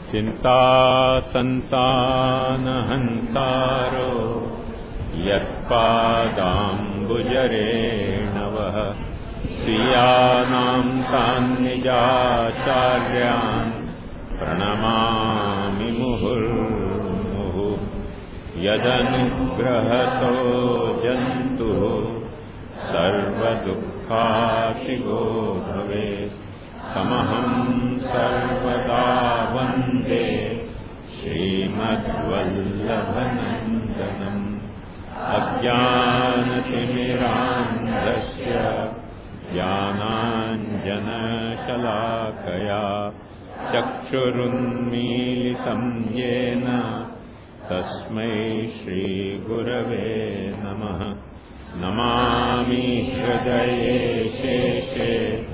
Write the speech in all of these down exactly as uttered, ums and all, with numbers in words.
चिन्तासन्तानहन्तारो यत्पादाम्बुजरेणवः स्वीयानां तान्निजाचार्यान् प्रणमामि मुहुर्मुहुः यदनुग्रहतो जन्तुः सर्वदुःखातिगो भवेत् तमहं सर्वदा वन्दे श्रीमद्वल्लभनन्दनम् अज्ञानतिमिरान्धस्य ज्ञानाञ्जनशलाकया चक्षुरुन्मीलितं येन तस्मै श्रीगुरवे नमः। नमामि हृदये शेषे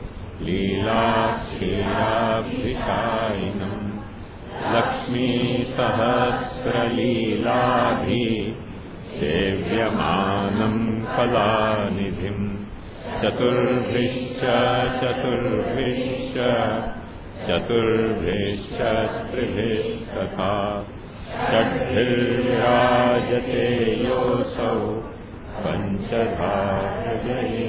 लीलाक्षीराब्धिशायिनम् लक्ष्मीसहस्रलीलाभि सेव्यमानं कलानिधिम् चतुर्भिश्च चतुर्भिश्च चतुर्भिश्च स्त्रिभिस्तथा षड्भिर्विराजते योऽसौ पञ्चधा हृदये।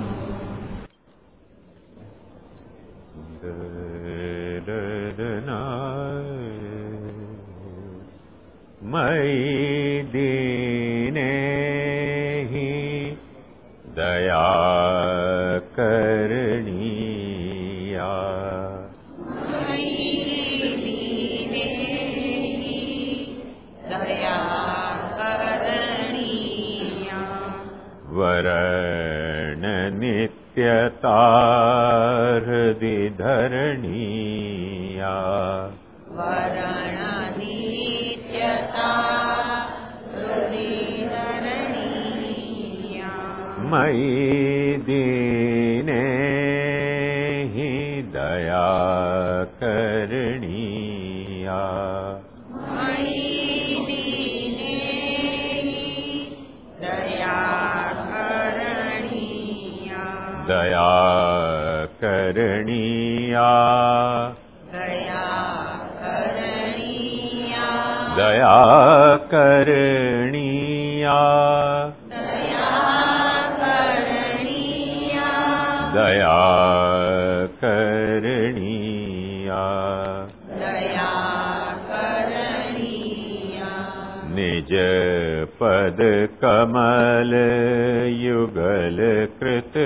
मयि दीने हि दया करणीया वरण नित्यता हृदि धरणीया वरण नित्यता हृदि धरणीया मयि दीने हि दया करणीया मयि दीने हि दया करणीया दया करणीया दया करणीया दया करणीया दया करणीया दया करणीया दया करणीया निज पद कमल युगल कृत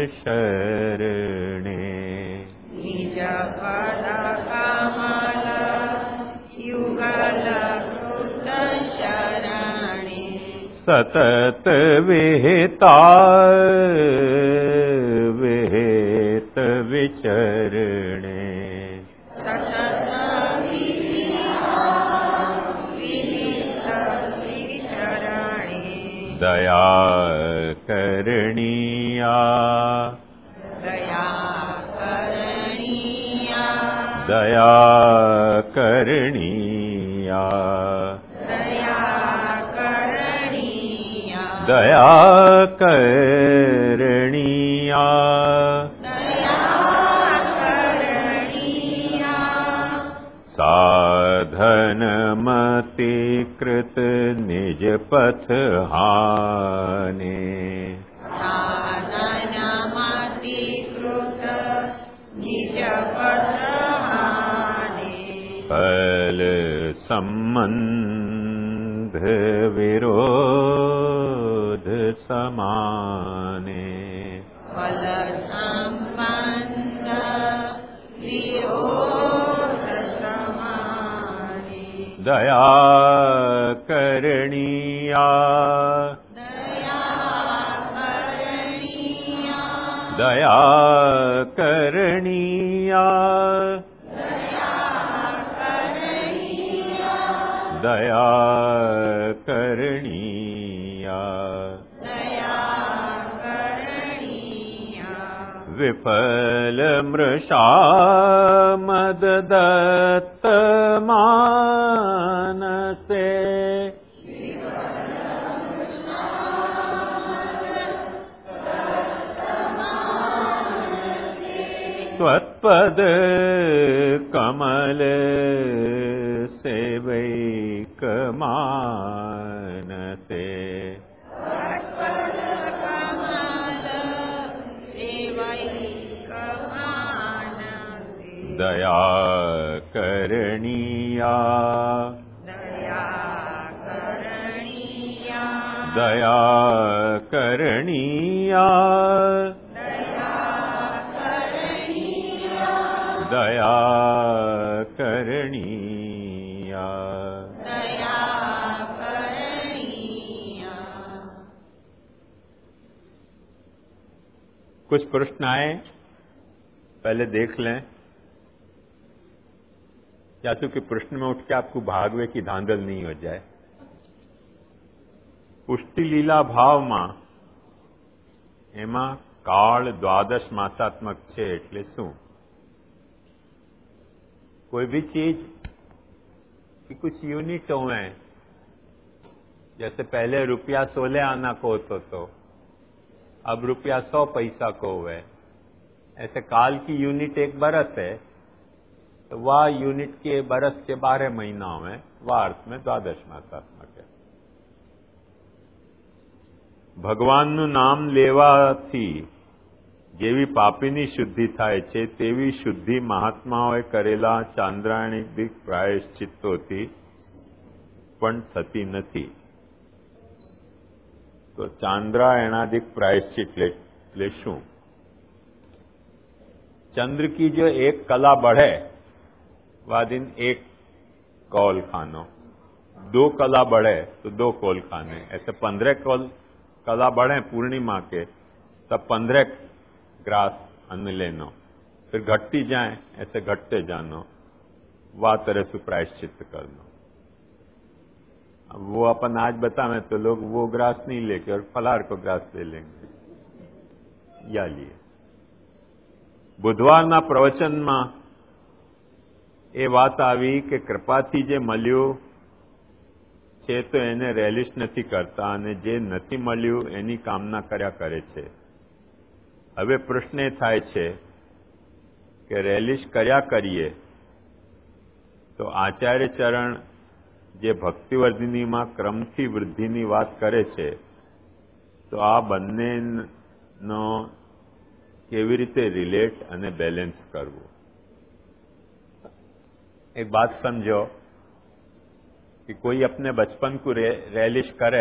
शरणे निज पद कमल युगल कृत शरणे सतत विहिता विहित विचरणे सतत विहिता विहित विचरणे दया करणीया दया करणीया दया करणीया दया करणीया दया करणीया दया करणीया साधनमति कृत निज पथ हाने साधनमति कृत निज पथ हाने फल संबंध विरोध समाने फल संबंध विरोध समाने दया करणीया दया करणीया दया करणीया दया करणीया दया करणीया दया करणीया विफल मृषा मददत्त मानसे त्वत्पद कमल करणीया दया करणीया दया करणीया दया करणीया दया करणीया दया करणीया। कुछ प्रश्न आए, पहले देख लें। चाचू के प्रश्न में उठ के आपको भागवे की धांधल नहीं हो जाए। पुष्टि लीला भावમાં એમાં કાળ द्वादश मासात्मक છે એટલે શું? कोई भी चीज की कुछ यूनिट हुए, जैसे पहले रुपया सोलह आना को होता तो अब रुपया सौ पैसा को हुए, ऐसे काल की यूनिट एक बरस है, तो वह यूनिट के बरस के बारह महीनाओं में वह अर्थ में द्वादश मासात्मक है। ભગવાનનું નામ લેવાથી જેવી પાપીની શુદ્ધિ થાય છે તેવી શુદ્ધિ મહાત્માઓએ કરેલા ચાંદ્રાયણિક પ્રાયશ્ચિત્તોથી પણ થતી નથી। તો ચાંદ્રાયણાદિક प्रायश्चित એટલે શું? चंद्र की जो एक कला बढ़े वह दिन एक कौल खानो, दो कला बढ़े तो दो कौल खाने, ऐसे पंद्रह कौल कला बढ़े पूर्णिमा के तब पंद्रह ग्रास अन्न लेनो, फिर घटती जाए ऐसे घटते जानो, वह तरह से प्रायश्चित करनो। अब वो अपन आज बतावें तो लोग वो ग्रास नहीं लेके और फलार को ग्रास ले लेंगे। या लिए बुधवाરના પ્રવચનમાં એ વાત આવી કે કૃપાથી જે મળ્યું છે તો એને રેલિશ નથી કરતા અને જે નથી મળ્યું એની કામના કર્યા કરે છે। હવે પ્રશ્ન એ થાય છે કે રેલિશ કર્યા કરીએ તો આચાર્ય ચરણ જે ભક્તિવર્ધિનીમાં ક્રમથી વૃદ્ધિની વાત કરે છે તો આ બંનેનો કેવી રીતે રિલેટ અને બેલેન્સ કરવું? एक बात समझो कि कोई अपने बचपन को रे, रेलिश करे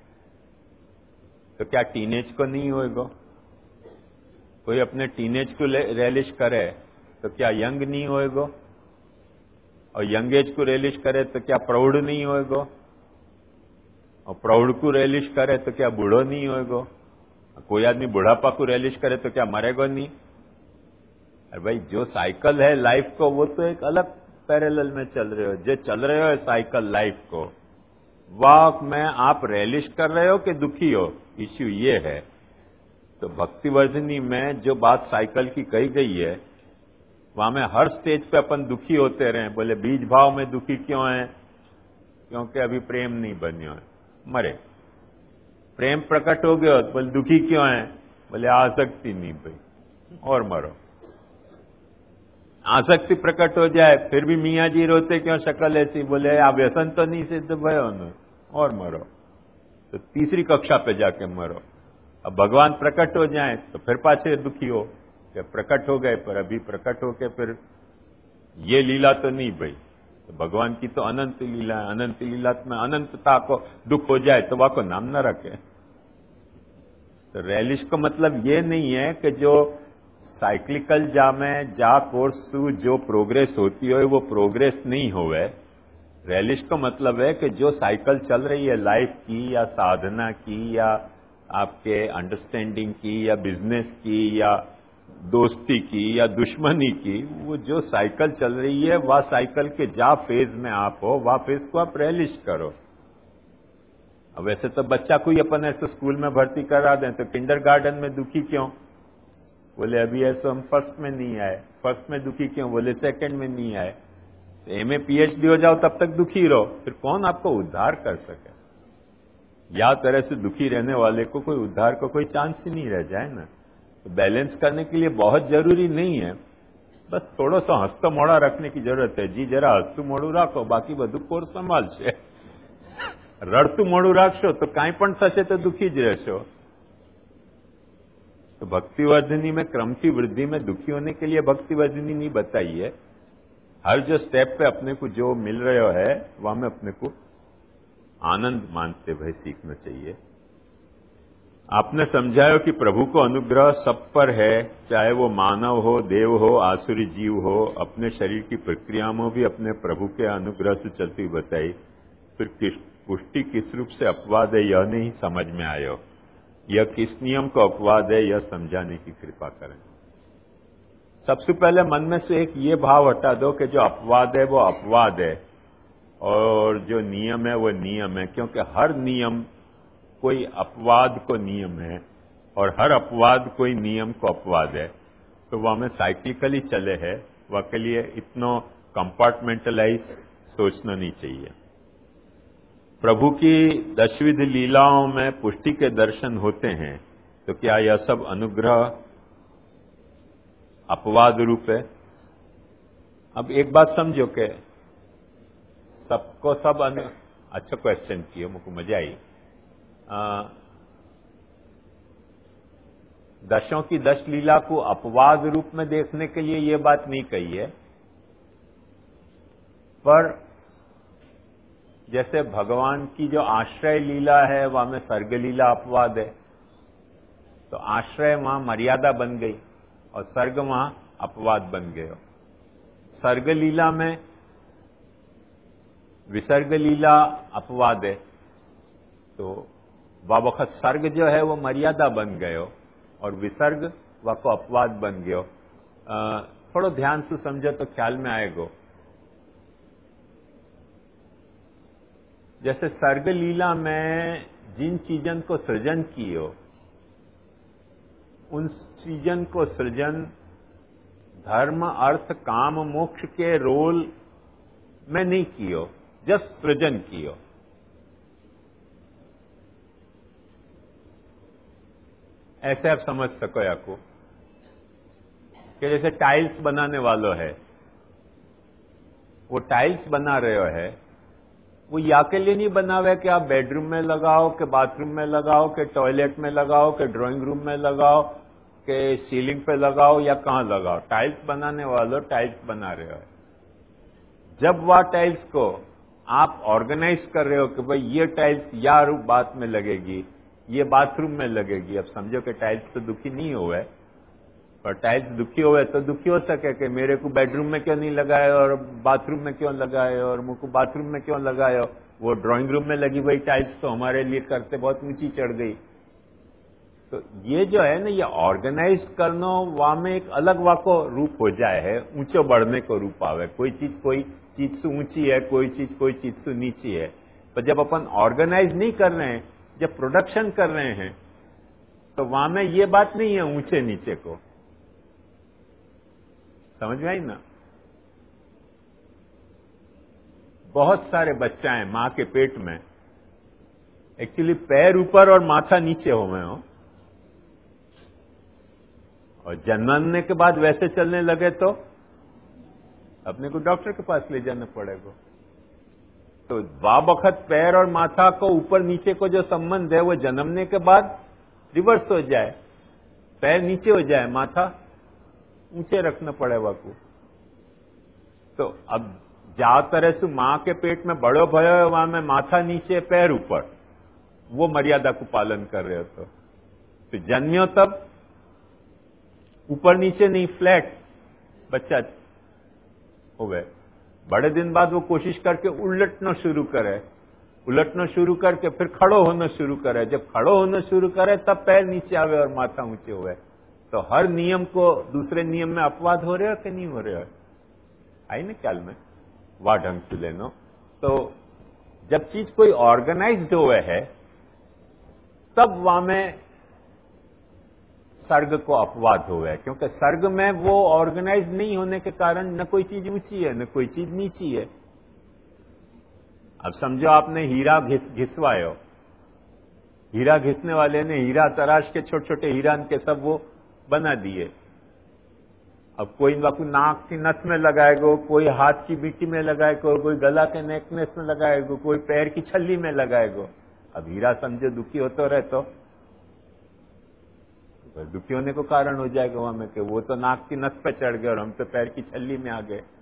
तो क्या टीनेज को नहीं होएगा? कोई अपने टीनेज को रेलिश करे तो क्या यंग नहीं होएगा? और यंग एज को रेलिश करे तो क्या प्रौढ़ नहीं होएगा? और प्रौढ़ को रेलिश करे तो क्या बूढ़ो नहीं होएगा? कोई आदमी बुढ़ापा को रेलिश करे तो क्या मरेगा नहीं? अरे भाई, जो साइकिल है लाइफ को वो तो एक अलग पैरेलल में चल रहे हो, जो चल रहे हो साइकिल लाइफ को, वाह में आप रेलिश कर रहे हो कि दुखी हो? इश्यू ये है। तो भक्तिवर्धिनी में जो बात साइकिल की कही गई है वहां में हर स्टेज पे अपन दुखी होते रहे। बोले बीज भाव में दुखी क्यों है? क्योंकि अभी प्रेम नहीं बन्यो है, मरे। प्रेम प्रकट हो गया तो बोले दुखी क्यों है? बोले आसक्ति नहीं भाई, और मरो। आसक्ति प्रकट हो जाए फिर भी मियाँ जी रोते क्यों, शक्ल ऐसी? बोले आ व्यसन तो नहीं सिद्ध भयो न, और मरो। तो तीसरी कक्षा पे जाके मरो। अब भगवान प्रकट हो जाए तो फिर पाछे दुखी हो कि प्रकट हो गए पर अभी प्रकट हो के फिर ये लीला तो नहीं भाई। तो भगवान की तो अनंत लीला है, अनंत लीला में अनंतता को दुख हो जाए तो वह को नाम न रखे। तो रेलिश का मतलब ये नहीं है कि जो साइक्लिकल जा में जा कोर्स जो प्रोग्रेस होती है वो प्रोग्रेस नहीं होवे। रेलिश का मतलब है कि जो साइकिल चल रही है लाइफ की या साधना की या आपके अंडरस्टैंडिंग की या बिजनेस की या दोस्ती की या दुश्मनी की, वो जो साइकिल चल रही है वह साइकिल के जा फेज में आप हो, वह फेज को आप रेलिश करो। अब वैसे तो बच्चा को ही अपन ऐसे स्कूल में भर्ती करा दें तो किंडरगार्टन में दुखी क्यों? बोले अभी ऐसे हम फर्स्ट में नहीं आए। फर्स्ट में दुखी क्यों? बोले सेकंड में नहीं आए। तो एम ए पीएचडी हो जाओ तब तक दुखी रहो, फिर कौन आपको उद्धार कर सके? या तरह से दुखी रहने वाले को कोई उद्धार को कोई चांस ही नहीं रह जाए ना। तो बैलेंस करने के लिए बहुत जरूरी नहीं है, बस थोड़ा सा हस्त मोड़ा रखने की जरूरत है। जी जरा हस्तु मोड़ू राखो, बाकी બધું કોર સંભાળશે। રડતું મોડું રાખશો તો કાંઈ પણ થશે તો દુખી જ રહેશો। तो भक्तिवर्धिनी में क्रम की वृद्धि में दुखी होने के लिए भक्तिवर्धिनी नहीं बताई है, हर जो स्टेप पे अपने को जो मिल रहा है वहां में अपने को आनंद मानते हुए सीखना चाहिए। आपने समझाया कि प्रभु को अनुग्रह सब पर है, चाहे वो मानव हो, देव हो, आसुरी जीव हो। अपने शरीर की प्रक्रिया में भी अपने प्रभु के अनुग्रह से चलती बताई। फिर किस पुष्टि किस रूप से अपवाद है यह नहीं समझ में आयो। यह किस नियम को अपवाद है यह समझाने की कृपा करें। सबसे पहले मन में से एक ये भाव हटा दो कि जो अपवाद है वो अपवाद है और जो नियम है वो नियम है, क्योंकि हर नियम कोई अपवाद को नियम है और हर अपवाद कोई नियम को अपवाद है। तो वह हमें साइक्लिकली चले है, वह के लिए इतना कंपार्टमेंटलाइज सोचना नहीं चाहिए। प्रभु की दशविध लीलाओं में पुष्टि के दर्शन होते हैं, तो क्या यह सब अनुग्रह अपवाद रूप है? अब एक बात समझो कि सबको सब अनु... अच्छा क्वेश्चन किया, मुझको मजा आई। आ, दशों की दश लीला को अपवाद रूप में देखने के लिए यह बात नहीं कही है, पर जैसे भगवान की जो आश्रय लीला है वहां में सर्ग लीला अपवाद है, तो आश्रय वहां मर्यादा बन गई और सर्ग वहां अपवाद बन गए। सर्ग लीला में विसर्ग लीला अपवाद है, तो वह वक्त सर्ग जो है वो मर्यादा बन गयो और विसर्ग वह को अपवाद बन गयो। थोड़ा ध्यान से समझो तो ख्याल में आएगा। जैसे सर्ग लीला में जिन चीजन को सृजन कियो, उन सृजन को सृजन धर्म अर्थ काम मोक्ष के रोल में नहीं कियो, जस्ट सृजन कियो। ऐसे आप समझ सको याको कि जैसे टाइल्स बनाने वालों है, वो टाइल्स बना रहे है, वो या के लिए नहीं बनावे कि आप बेडरूम में लगाओ, कि बाथरूम में लगाओ, कि टॉयलेट में लगाओ, कि ड्राइंग रूम में लगाओ, कि सीलिंग पे लगाओ या कहां लगाओ। टाइल्स बनाने वालों टाइल्स बना रहे हो। जब वह टाइल्स को आप ऑर्गेनाइज कर रहे हो कि भाई ये टाइल्स या रूप बात में लगेगी, ये बाथरूम में लगेगी, अब समझो कि टाइल्स तो दुखी नहीं हुए, पर टाइल्स दुखी हुए तो दुखी हो सके कि मेरे को बेडरूम में क्यों नहीं लगाए और बाथरूम में क्यों लगाए और मुझको बाथरूम में क्यों लगाए। वो ड्राइंग रूम में लगी हुई टाइल्स तो हमारे लिए करते बहुत ऊंची चढ़ गई। तो ये जो है ना, ये ऑर्गेनाइज करना वहां में एक अलग वाको रूप हो जाए है, ऊंचे बढ़ने को रूप आवे। कोई चीज कोई चीज से ऊंची है, कोई चीज कोई चीज से नीची है। पर जब अपन ऑर्गेनाइज नहीं कर रहे हैं, जब प्रोडक्शन कर रहे हैं, तो वहां में ये बात नहीं है ऊंचे नीचे को। समझ में आई ना? बहुत सारे बच्चा हैं मां के पेट में, एक्चुअली पैर ऊपर और माथा नीचे हो गए हो, और जन्मने के बाद वैसे चलने लगे तो अपने को डॉक्टर के पास ले जाना पड़ेगा। तो बाबखत पैर और माथा को ऊपर नीचे को जो संबंध है वो जन्मने के बाद रिवर्स हो जाए, पैर नीचे हो जाए, माथा ऊंचे रखना पड़ेगा को। तो अब जा तरह से मां के पेट में बड़ो भयो वहां में माथा नीचे पैर ऊपर, वो मर्यादा को पालन कर रहे हो। तो, तो जन्मियो तब ऊपर नीचे नहीं, फ्लैट बच्चा हो गए। बड़े दिन बाद वो कोशिश करके उलटना शुरू करे, उलटना शुरू करके फिर खड़ो होना शुरू करे। जब खड़ो होना शुरू करे तब पैर नीचे आवे और माथा ऊंचे हुए। तो हर नियम को दूसरे नियम में अपवाद हो रहे हो कि नहीं हो रहे हो? आई ना ख्याल में? वाह ढंग से लेनो। तो जब चीज कोई ऑर्गेनाइज्ड हुए है तब वहां में सर्ग को अपवाद हुआ है, क्योंकि सर्ग में वो ऑर्गेनाइज नहीं होने के कारण न कोई चीज ऊंची है न कोई चीज नीची है। अब समझो आपने हीरा घिस घिसवायो, हीरा घिसने वाले ने हीरा तराश के छोटे छोटे हीरान के सब वो बना दिए। अब कोई बाकू नाक की नथ में लगाएगा, कोई हाथ की बीटी में लगाएगा, कोई गला के नेकनेस में लगाएगा, कोई पैर की छल्ली में लगाएगा। अब हीरा समझो दुखी होते रहे तो दुखी होने को कारण हो जाएगा वहां में कि वो तो नाक की नथ पे चढ़ गए और हम तो पैर की छल्ली में आ गए।